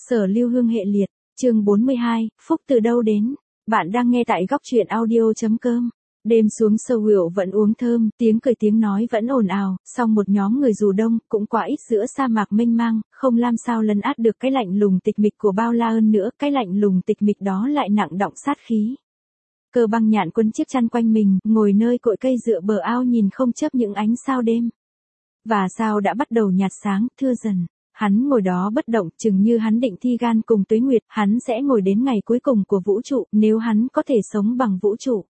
Sở Lưu Hương hệ liệt, chương 42, phúc từ đâu đến? Bạn đang nghe tại góc truyện audio.com. Đêm xuống Seoul vẫn uống thơm, tiếng cười tiếng nói vẫn ồn ào, song một nhóm người dù đông, cũng quá ít giữa sa mạc mênh mang, không làm sao lấn át được cái lạnh lùng tịch mịch của Bao La Ơn nữa, cái lạnh lùng tịch mịch đó lại nặng đọng sát khí. Cơ Băng Nhạn quấn chiếc chăn quanh mình, ngồi nơi cội cây dựa bờ ao nhìn không chớp những ánh sao đêm. Và sao đã bắt đầu nhạt sáng, thưa dần. Hắn ngồi đó bất động, chừng như hắn định thi gan cùng Tuế Nguyệt, hắn sẽ ngồi đến ngày cuối cùng của vũ trụ, nếu hắn có thể sống bằng vũ trụ.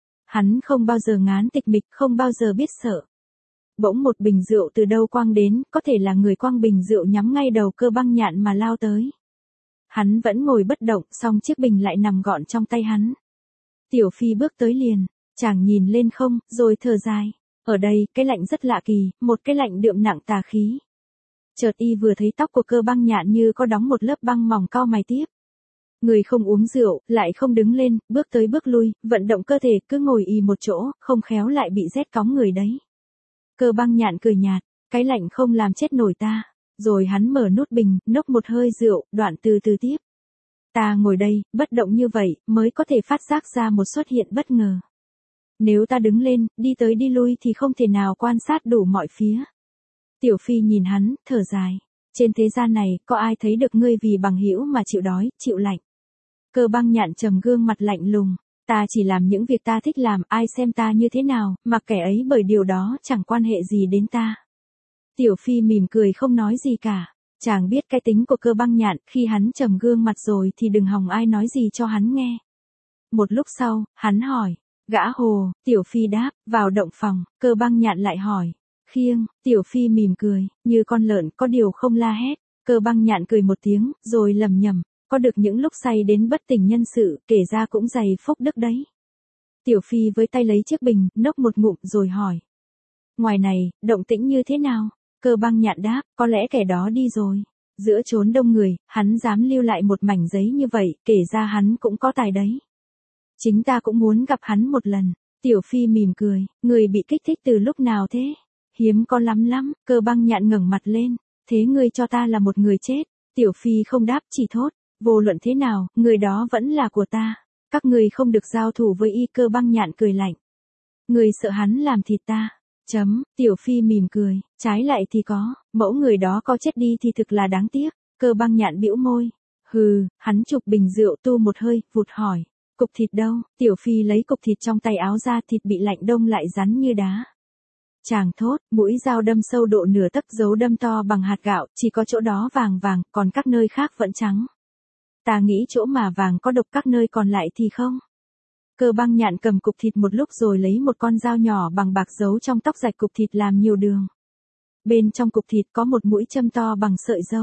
Hắn không bao giờ ngán tịch mịch, không bao giờ biết sợ. Bỗng một bình rượu từ đâu quang đến, có thể là người quang bình rượu nhắm ngay đầu Cơ Băng Nhạn mà lao tới. Hắn vẫn ngồi bất động, song chiếc bình lại nằm gọn trong tay hắn. Tiểu Phi bước tới liền, chàng nhìn lên không, rồi thở dài. Ở đây, cái lạnh rất lạ kỳ, một cái lạnh đượm nặng tà khí. Chợt y vừa thấy tóc của Cơ Băng Nhạn như có đóng một lớp băng mỏng cau mày tiếp. Người không uống rượu, lại không đứng lên, bước tới bước lui, vận động cơ thể, cứ ngồi y một chỗ, không khéo lại bị rét cóng người đấy. Cơ Băng Nhạn cười nhạt, cái lạnh không làm chết nổi ta. Rồi hắn mở nút bình, nốc một hơi rượu, đoạn từ từ tiếp. Ta ngồi đây, bất động như vậy, mới có thể phát giác ra một xuất hiện bất ngờ. Nếu ta đứng lên, đi tới đi lui thì không thể nào quan sát đủ mọi phía. Tiểu Phi nhìn hắn, thở dài. Trên thế gian này, có ai thấy được ngươi vì bằng hữu mà chịu đói, chịu lạnh. Cơ Băng Nhạn trầm gương mặt lạnh lùng. Ta chỉ làm những việc ta thích làm, ai xem ta như thế nào, mặc kẻ ấy bởi điều đó chẳng quan hệ gì đến ta. Tiểu Phi mỉm cười không nói gì cả. Chàng biết cái tính của Cơ Băng Nhạn, khi hắn trầm gương mặt rồi thì đừng hòng ai nói gì cho hắn nghe. Một lúc sau, hắn hỏi. Gã hồ, Tiểu Phi đáp, vào động phòng, Cơ Băng Nhạn lại hỏi. Khiêng, Tiểu Phi mỉm cười, như con lợn có điều không la hét. Cơ Băng Nhạn cười một tiếng, rồi lẩm nhẩm, có được những lúc say đến bất tỉnh nhân sự, kể ra cũng dày phúc đức đấy. Tiểu Phi với tay lấy chiếc bình, nốc một ngụm rồi hỏi. Ngoài này, động tĩnh như thế nào? Cơ Băng Nhạn đáp, có lẽ kẻ đó đi rồi. Giữa chốn đông người, hắn dám lưu lại một mảnh giấy như vậy, kể ra hắn cũng có tài đấy. Chính ta cũng muốn gặp hắn một lần. Tiểu Phi mỉm cười, người bị kích thích từ lúc nào thế? Hiếm có lắm. Cơ Băng Nhạn ngẩng mặt lên. Thế ngươi cho ta là một người chết. Tiểu Phi không đáp, chỉ thốt. Vô luận thế nào, người đó vẫn là của ta. Các ngươi không được giao thủ với y. Cơ Băng Nhạn cười lạnh. Người sợ hắn làm thịt ta. Tiểu Phi mỉm cười. Trái lại thì có. Mẫu người đó có chết đi thì thực là đáng tiếc. Cơ Băng Nhạn bĩu môi. Hừ, hắn chụp bình rượu tu một hơi, vụt hỏi. Cục thịt đâu? Tiểu Phi lấy cục thịt trong tay áo ra, thịt bị lạnh đông lại rắn như đá. Chàng thốt, mũi dao đâm sâu độ nửa tấc, dấu đâm to bằng hạt gạo, chỉ có chỗ đó vàng, còn các nơi khác vẫn trắng. Ta nghĩ chỗ mà vàng có độc, các nơi còn lại thì không. Cơ Băng Nhạn cầm cục thịt một lúc rồi lấy một con dao nhỏ bằng bạc giấu trong tóc, rạch cục thịt làm nhiều đường. Bên trong cục thịt có một mũi châm to bằng sợi dâu.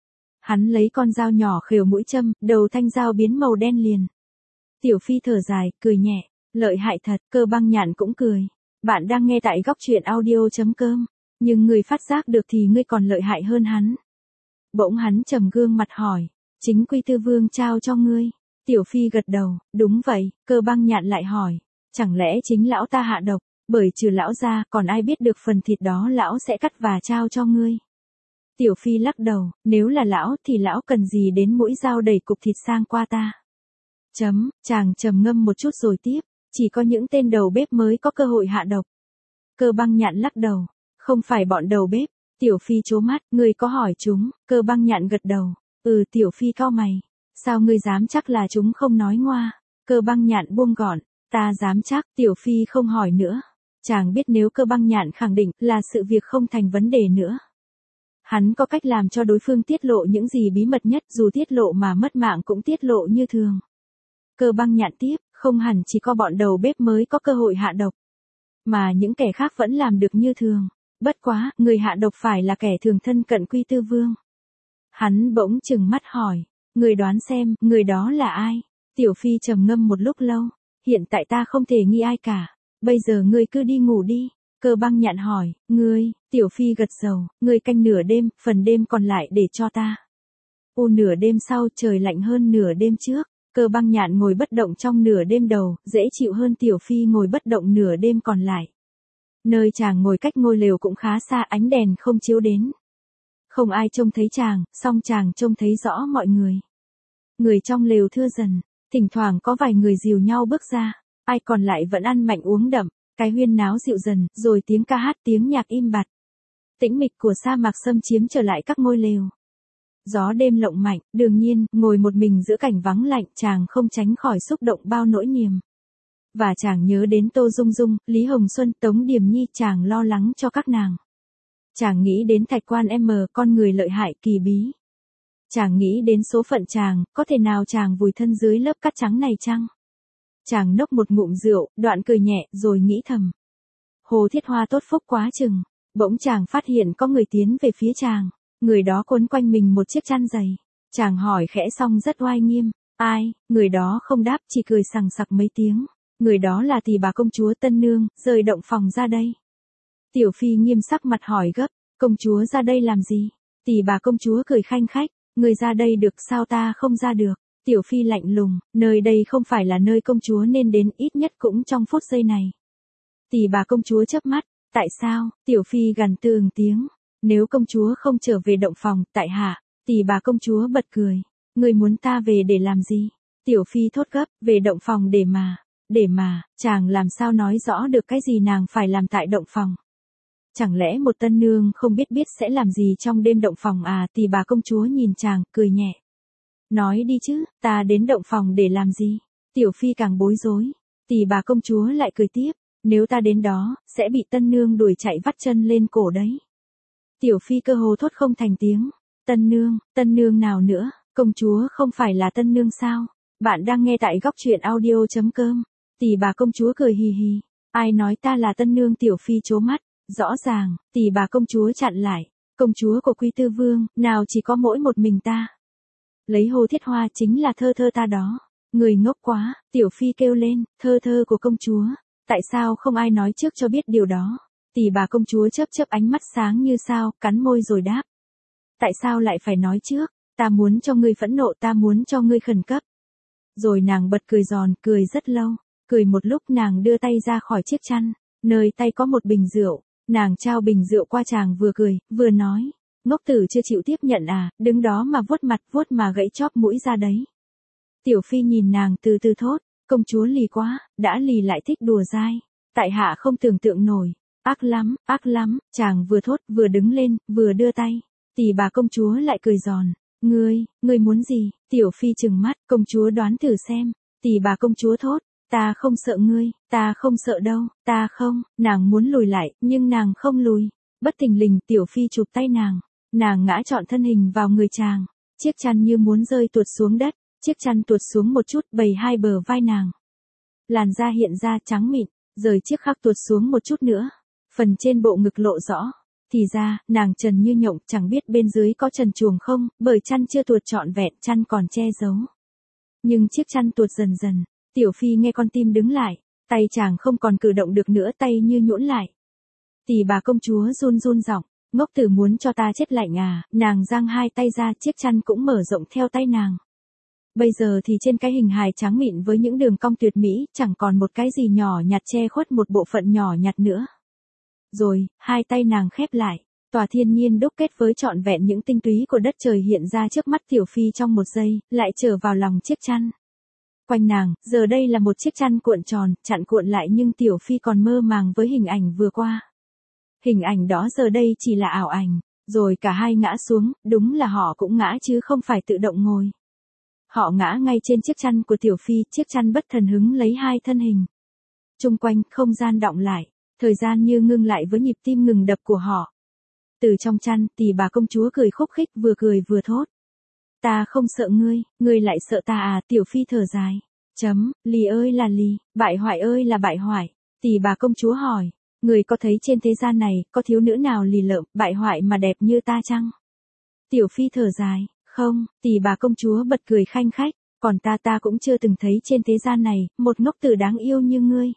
Hắn lấy con dao nhỏ khều mũi châm, đầu thanh dao biến màu đen liền. Tiểu Phi thở dài, cười nhẹ, lợi hại thật. Cơ Băng Nhạn cũng cười. Bạn đang nghe tại góc truyện audio.com, nhưng người phát giác được thì ngươi còn lợi hại hơn hắn. Bỗng hắn trầm gương mặt hỏi, chính Quy Tư Vương trao cho ngươi? Tiểu Phi gật đầu, đúng vậy. Cơ Băng Nhạn lại hỏi, chẳng lẽ chính lão ta hạ độc, bởi trừ lão ra, còn ai biết được phần thịt đó lão sẽ cắt và trao cho ngươi? Tiểu Phi lắc đầu, nếu là lão thì lão cần gì đến mũi dao đẩy cục thịt sang qua ta? Chàng trầm ngâm một chút rồi tiếp. Chỉ có những tên đầu bếp mới có cơ hội hạ độc. Cơ Băng Nhạn lắc đầu. Không phải bọn đầu bếp. Tiểu Phi trố mắt, ngươi có hỏi chúng? Cơ Băng Nhạn gật đầu. Tiểu Phi cau mày. Sao ngươi dám chắc là chúng không nói ngoa? Cơ Băng Nhạn buông gọn. Ta dám chắc. Tiểu Phi không hỏi nữa. Chàng biết nếu Cơ Băng Nhạn khẳng định là sự việc không thành vấn đề nữa. Hắn có cách làm cho đối phương tiết lộ những gì bí mật nhất, dù tiết lộ mà mất mạng cũng tiết lộ như thường. Cơ Băng Nhạn tiếp, không hẳn chỉ có bọn đầu bếp mới có cơ hội hạ độc, mà những kẻ khác vẫn làm được như thường. Bất quá, người hạ độc phải là kẻ thường thân cận Quy Tư Vương. Hắn bỗng trừng mắt hỏi, người đoán xem, người đó là ai? Tiểu Phi trầm ngâm một lúc lâu, hiện tại ta không thể nghi ai cả, bây giờ ngươi cứ đi ngủ đi. Cơ Băng Nhạn hỏi, ngươi? Tiểu Phi gật đầu, ngươi canh nửa đêm, phần đêm còn lại để cho ta. Nửa đêm sau trời lạnh hơn nửa đêm trước. Cơ Băng Nhạn ngồi bất động trong nửa đêm đầu, dễ chịu hơn Tiểu Phi ngồi bất động nửa đêm còn lại. Nơi chàng ngồi cách ngôi lều cũng khá xa, ánh đèn không chiếu đến. Không ai trông thấy chàng, song chàng trông thấy rõ mọi người. Người trong lều thưa dần, thỉnh thoảng có vài người dìu nhau bước ra, ai còn lại vẫn ăn mạnh uống đậm, cái huyên náo dịu dần, rồi tiếng ca hát tiếng nhạc im bặt. Tĩnh mịch của sa mạc xâm chiếm trở lại các ngôi lều. Gió đêm lộng mạnh, đương nhiên, ngồi một mình giữa cảnh vắng lạnh, chàng không tránh khỏi xúc động bao nỗi niềm. Và chàng nhớ đến Tô Dung Dung, Lý Hồng Xuân, Tống Điềm Nhi, chàng lo lắng cho các nàng. Chàng nghĩ đến Thạch Quan M, con người lợi hại kỳ bí. Chàng nghĩ đến số phận chàng, có thể nào chàng vùi thân dưới lớp cát trắng này chăng? Chàng nốc một ngụm rượu, đoạn cười nhẹ, rồi nghĩ thầm. Hồ Thiết Hoa tốt phúc quá chừng. Bỗng chàng phát hiện có người tiến về phía chàng. Người đó quấn quanh mình một chiếc chăn dày. Chàng hỏi khẽ xong rất oai nghiêm. Ai? Người đó không đáp, chỉ cười sằng sặc mấy tiếng. Người đó là Tỷ bà công chúa Tân Nương, rời động phòng ra đây. Tiểu Phi nghiêm sắc mặt hỏi gấp. Công chúa ra đây làm gì? Tỷ bà công chúa cười khanh khách. Người ra đây được sao ta không ra được? Tiểu Phi lạnh lùng, nơi đây không phải là nơi công chúa nên đến, ít nhất cũng trong phút giây này. Tỷ bà công chúa chớp mắt. Tại sao? Tiểu Phi gằn từng tiếng. Nếu công chúa không trở về động phòng, tại hạ. Tỷ bà công chúa bật cười. Người muốn ta về để làm gì? Tiểu Phi thốt gấp, về động phòng để mà, chàng làm sao nói rõ được cái gì nàng phải làm tại động phòng. Chẳng lẽ một tân nương không biết sẽ làm gì trong đêm động phòng à? Tỷ bà công chúa nhìn chàng, cười nhẹ. Nói đi chứ, ta đến động phòng để làm gì? Tiểu Phi càng bối rối. Tỷ bà công chúa lại cười tiếp. Nếu ta đến đó, sẽ bị tân nương đuổi chạy vắt chân lên cổ đấy. Tiểu Phi cơ hồ thốt không thành tiếng. Tân nương nào nữa? Công chúa không phải là tân nương sao? Bạn đang nghe tại góc truyện audio.com. Tỷ bà công chúa cười hì hì. Ai nói ta là tân nương? Tiểu Phi trố mắt. Rõ ràng, tỷ bà công chúa chặn lại. Công chúa của Quy Tư Vương, nào chỉ có mỗi một mình ta. Lấy Hồ Thiết Hoa chính là thơ ta đó. Người ngốc quá, Tiểu Phi kêu lên, thơ của công chúa. Tại sao không ai nói trước cho biết điều đó? Tỷ bà công chúa chớp ánh mắt sáng như sao, cắn môi rồi đáp. Tại sao lại phải nói trước? Ta muốn cho ngươi phẫn nộ, ta muốn cho ngươi khẩn cấp. Rồi nàng bật cười giòn, cười rất lâu. Cười một lúc nàng đưa tay ra khỏi chiếc chăn. Nơi tay có một bình rượu. Nàng trao bình rượu qua chàng, vừa cười, vừa nói. Ngốc tử chưa chịu tiếp nhận à, đứng đó mà vuốt mặt vuốt mà gãy chóp mũi ra đấy. Tiểu Phi nhìn nàng từ từ thốt. Công chúa lì quá, đã lì lại thích đùa dai. Tại hạ không tưởng tượng nổi. Ác lắm, chàng vừa thốt vừa đứng lên, vừa đưa tay. Tỷ bà công chúa lại cười giòn. Ngươi muốn gì? Tiểu Phi trừng mắt, công chúa đoán thử xem. Tỷ bà công chúa thốt. Ta không sợ ngươi, ta không sợ đâu, ta không. Nàng muốn lùi lại, nhưng nàng không lùi. Bất thình lình Tiểu Phi chụp tay nàng. Nàng ngã trọn thân hình vào người chàng. Chiếc chăn như muốn rơi tuột xuống đất. Chiếc chăn tuột xuống một chút, bầy hai bờ vai nàng. Làn da hiện ra trắng mịn, rời chiếc khắc tuột xuống một chút nữa. Phần trên bộ ngực lộ rõ. Thì ra, nàng trần như nhộng, chẳng biết bên dưới có trần truồng không, bởi chăn chưa tuột trọn vẹn, chăn còn che giấu. Nhưng chiếc chăn tuột dần dần. Tiểu Phi nghe con tim đứng lại. Tay chàng không còn cử động được nữa, tay như nhũn lại. Tỷ bà công chúa run giọng. Ngốc tử muốn cho ta chết lạnh à? Nàng giang hai tay ra, chiếc chăn cũng mở rộng theo tay nàng. Bây giờ thì trên cái hình hài trắng mịn với những đường cong tuyệt mỹ, chẳng còn một cái gì nhỏ nhặt che khuất một bộ phận nhỏ nhặt nữa. Rồi, hai tay nàng khép lại, tòa thiên nhiên đúc kết với trọn vẹn những tinh túy của đất trời hiện ra trước mắt Tiểu Phi trong một giây, lại trở vào lòng chiếc chăn. Quanh nàng, giờ đây là một chiếc chăn cuộn tròn, chặn cuộn lại, nhưng Tiểu Phi còn mơ màng với hình ảnh vừa qua. Hình ảnh đó giờ đây chỉ là ảo ảnh, rồi cả hai ngã xuống, đúng là họ cũng ngã chứ không phải tự động ngồi. Họ ngã ngay trên chiếc chăn của Tiểu Phi, chiếc chăn bất thần hứng lấy hai thân hình. Chung quanh, không gian đọng lại, thời gian như ngưng lại với nhịp tim ngừng đập của họ. Từ trong chăn, tỷ bà công chúa cười khúc khích, vừa cười vừa thốt. Ta không sợ ngươi lại sợ ta à? Tiểu Phi thở dài. Lì ơi là lì, bại hoại ơi là bại hoại. Tỷ bà công chúa hỏi, người có thấy trên thế gian này, có thiếu nữ nào lì lợm, bại hoại mà đẹp như ta chăng? Tiểu Phi thở dài. Không, tỷ bà công chúa bật cười khanh khách, còn ta cũng chưa từng thấy trên thế gian này, một ngốc tử đáng yêu như ngươi.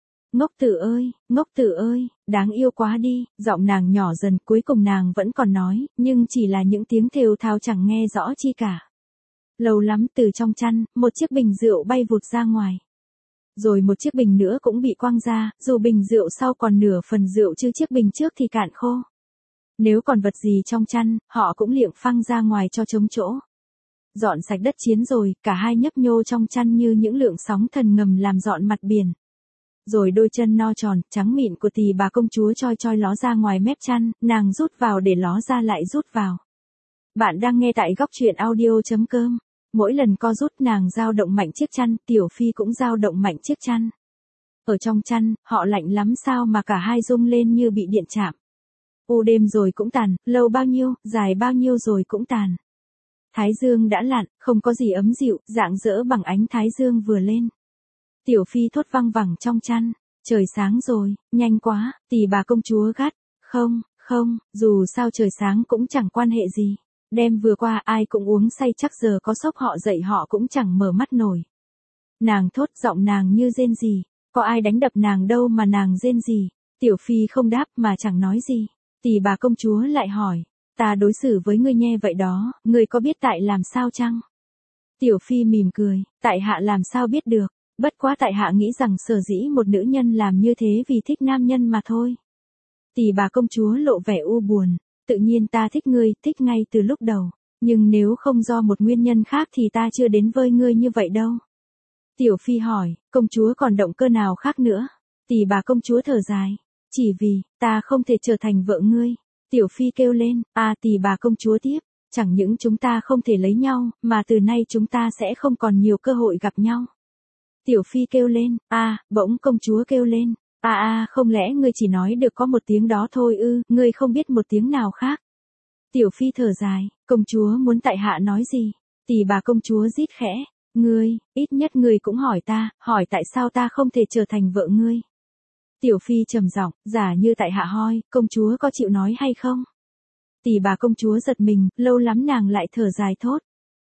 Ngốc tử ơi, đáng yêu quá đi, giọng nàng nhỏ dần, cuối cùng nàng vẫn còn nói, nhưng chỉ là những tiếng thều thào chẳng nghe rõ chi cả. Lâu lắm từ trong chăn, một chiếc bình rượu bay vụt ra ngoài. Rồi một chiếc bình nữa cũng bị quăng ra, dù bình rượu sau còn nửa phần rượu chứ chiếc bình trước thì cạn khô. Nếu còn vật gì trong chăn, họ cũng liệng phăng ra ngoài cho trống chỗ. Dọn sạch đất chiến rồi, cả hai nhấp nhô trong chăn như những lượng sóng thần ngầm làm dọn mặt biển. Rồi đôi chân no tròn, trắng mịn của Tỳ bà công chúa choi choi ló ra ngoài mép chăn, nàng rút vào để ló ra lại rút vào. Bạn đang nghe tại góc truyện audio.com. Mỗi lần co rút nàng dao động mạnh chiếc chăn, Tiểu Phi cũng dao động mạnh chiếc chăn. Ở trong chăn, họ lạnh lắm sao mà cả hai rung lên như bị điện chạm. Đêm rồi cũng tàn, lâu bao nhiêu, dài bao nhiêu rồi cũng tàn. Thái dương đã lặn, không có gì ấm dịu, rạng rỡ bằng ánh thái dương vừa lên. Tiểu Phi thốt văng vẳng trong chăn, trời sáng rồi, nhanh quá, Tỳ bà công chúa gắt, không, dù sao trời sáng cũng chẳng quan hệ gì. Đêm vừa qua ai cũng uống say chắc giờ có sốc họ dậy họ cũng chẳng mở mắt nổi. Nàng thốt giọng nàng như rên rỉ, có ai đánh đập nàng đâu mà nàng rên rỉ. Tiểu Phi không đáp mà chẳng nói gì. Tỳ bà công chúa lại hỏi, ta đối xử với ngươi nhe vậy đó, ngươi có biết tại làm sao chăng? Tiểu Phi mỉm cười, tại hạ làm sao biết được, bất quá tại hạ nghĩ rằng sở dĩ một nữ nhân làm như thế vì thích nam nhân mà thôi. Tỳ bà công chúa lộ vẻ u buồn, tự nhiên ta thích ngươi, thích ngay từ lúc đầu, nhưng nếu không do một nguyên nhân khác thì ta chưa đến với ngươi như vậy đâu. Tiểu Phi hỏi, công chúa còn động cơ nào khác nữa? Tỳ bà công chúa thở dài, chỉ vì, ta không thể trở thành vợ ngươi. Tiểu Phi kêu lên, Tỳ bà công chúa tiếp, chẳng những chúng ta không thể lấy nhau, mà từ nay chúng ta sẽ không còn nhiều cơ hội gặp nhau. Tiểu Phi kêu lên, bỗng công chúa kêu lên, không lẽ ngươi chỉ nói được có một tiếng đó thôi ư, ngươi không biết một tiếng nào khác. Tiểu Phi thở dài, công chúa muốn tại hạ nói gì? Tỳ bà công chúa rít khẽ, ngươi, ít nhất ngươi cũng hỏi ta, hỏi tại sao ta không thể trở thành vợ ngươi. Tiểu Phi trầm giọng, giả như tại hạ hỏi, công chúa có chịu nói hay không? Tỳ bà công chúa giật mình, lâu lắm nàng lại thở dài thốt.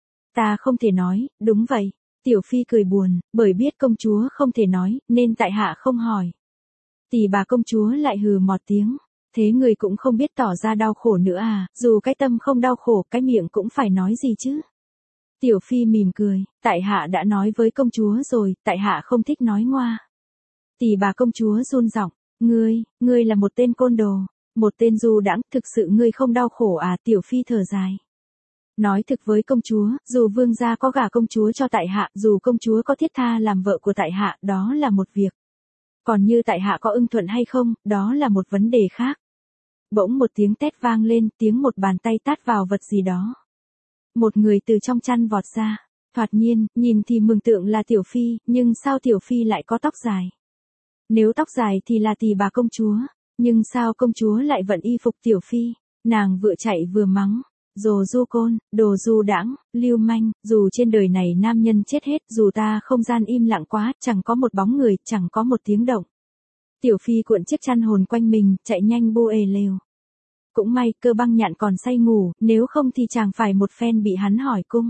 Ta không thể nói, đúng vậy. Tiểu Phi cười buồn, bởi biết công chúa không thể nói, nên tại hạ không hỏi. Tỳ bà công chúa lại hừ một tiếng, thế người cũng không biết tỏ ra đau khổ nữa à, dù cái tâm không đau khổ, cái miệng cũng phải nói gì chứ. Tiểu Phi mỉm cười, tại hạ đã nói với công chúa rồi, tại hạ không thích nói ngoa. Tỳ bà công chúa run giọng, ngươi là một tên côn đồ, một tên du đãng, thực sự ngươi không đau khổ à? Tiểu Phi thở dài. Nói thực với công chúa, dù vương gia có gả công chúa cho tại hạ, dù công chúa có thiết tha làm vợ của tại hạ, đó là một việc. Còn như tại hạ có ưng thuận hay không, đó là một vấn đề khác. Bỗng một tiếng tét vang lên, tiếng một bàn tay tát vào vật gì đó. Một người từ trong chăn vọt ra. Thoạt nhiên, nhìn thì mường tượng là Tiểu Phi, nhưng sao Tiểu Phi lại có tóc dài? Nếu tóc dài thì là Tỳ bà công chúa, nhưng sao công chúa lại vận y phục Tiểu Phi? Nàng vừa chạy vừa mắng. Đồ du côn, đồ du đãng, lưu manh, dù trên đời này nam nhân chết hết, dù ta không gian im lặng quá, chẳng có một bóng người, chẳng có một tiếng động. Tiểu Phi cuộn chiếc chăn hồn quanh mình, chạy nhanh bu ề lều. Cũng may, Cơ Băng Nhạn còn say ngủ, nếu không thì chàng phải một phen bị hắn hỏi cung.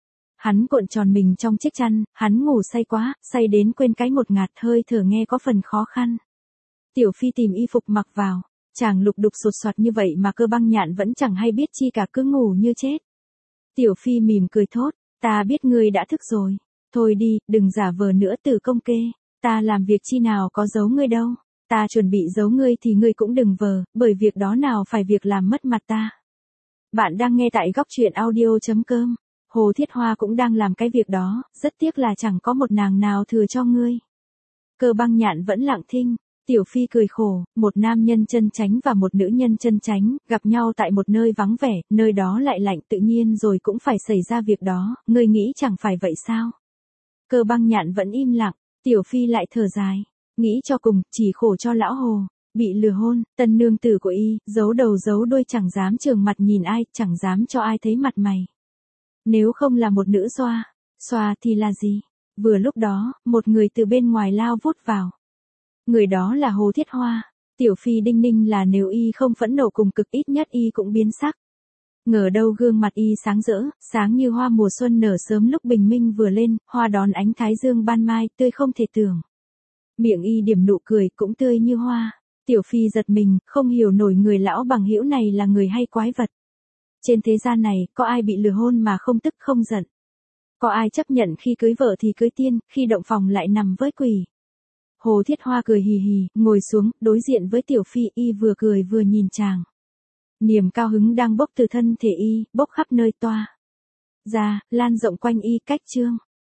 Hắn cuộn tròn mình trong chiếc chăn, hắn ngủ say quá, say đến quên cái một ngạt, hơi thở nghe có phần khó khăn. Tiểu Phi tìm y phục mặc vào. Chàng lục đục sột soạt như vậy mà Cơ Băng Nhạn vẫn chẳng hay biết chi cả, cứ ngủ như chết. Tiểu Phi mỉm cười thốt, ta biết ngươi đã thức rồi. Thôi đi, đừng giả vờ nữa Tử Công Kê. Ta làm việc chi nào có giấu ngươi đâu. Ta chuẩn bị giấu ngươi thì ngươi cũng đừng vờ, bởi việc đó nào phải việc làm mất mặt ta. Bạn đang nghe tại góc truyện audio.com. Hồ Thiết Hoa cũng đang làm cái việc đó, rất tiếc là chẳng có một nàng nào thừa cho ngươi. Cơ Băng Nhạn vẫn lặng thinh. Tiểu Phi cười khổ, một nam nhân chân chánh và một nữ nhân chân chánh, gặp nhau tại một nơi vắng vẻ, nơi đó lại lạnh, tự nhiên rồi cũng phải xảy ra việc đó, ngươi nghĩ chẳng phải vậy sao? Cơ Băng Nhạn vẫn im lặng, Tiểu Phi lại thở dài, nghĩ cho cùng, chỉ khổ cho lão Hồ, bị lừa hôn, tân nương tử của y, giấu đầu giấu đuôi chẳng dám trường mặt nhìn ai, chẳng dám cho ai thấy mặt mày. Nếu không là một nữ xoa thì là gì? Vừa lúc đó, một người từ bên ngoài lao vút vào. Người đó là Hồ Thiết Hoa. Tiểu Phi đinh ninh là nếu y không phẫn nộ cùng cực ít nhất y cũng biến sắc. Ngờ đâu gương mặt y sáng rỡ, sáng như hoa mùa xuân nở sớm lúc bình minh vừa lên, hoa đón ánh thái dương ban mai, tươi không thể tưởng. Miệng y điểm nụ cười cũng tươi như hoa. Tiểu Phi giật mình, không hiểu nổi người lão bằng hữu này là người hay quái vật. Trên thế gian này, có ai bị lừa hôn mà không tức không giận? Có ai chấp nhận khi cưới vợ thì cưới tiên, khi động phòng lại nằm với quỷ? Hồ Thiết Hoa cười hì hì, ngồi xuống, đối diện với Tiểu Phi, y vừa cười vừa nhìn chàng. Niềm cao hứng đang bốc từ thân thể y, bốc khắp nơi toa ra, lan rộng quanh y cách trương.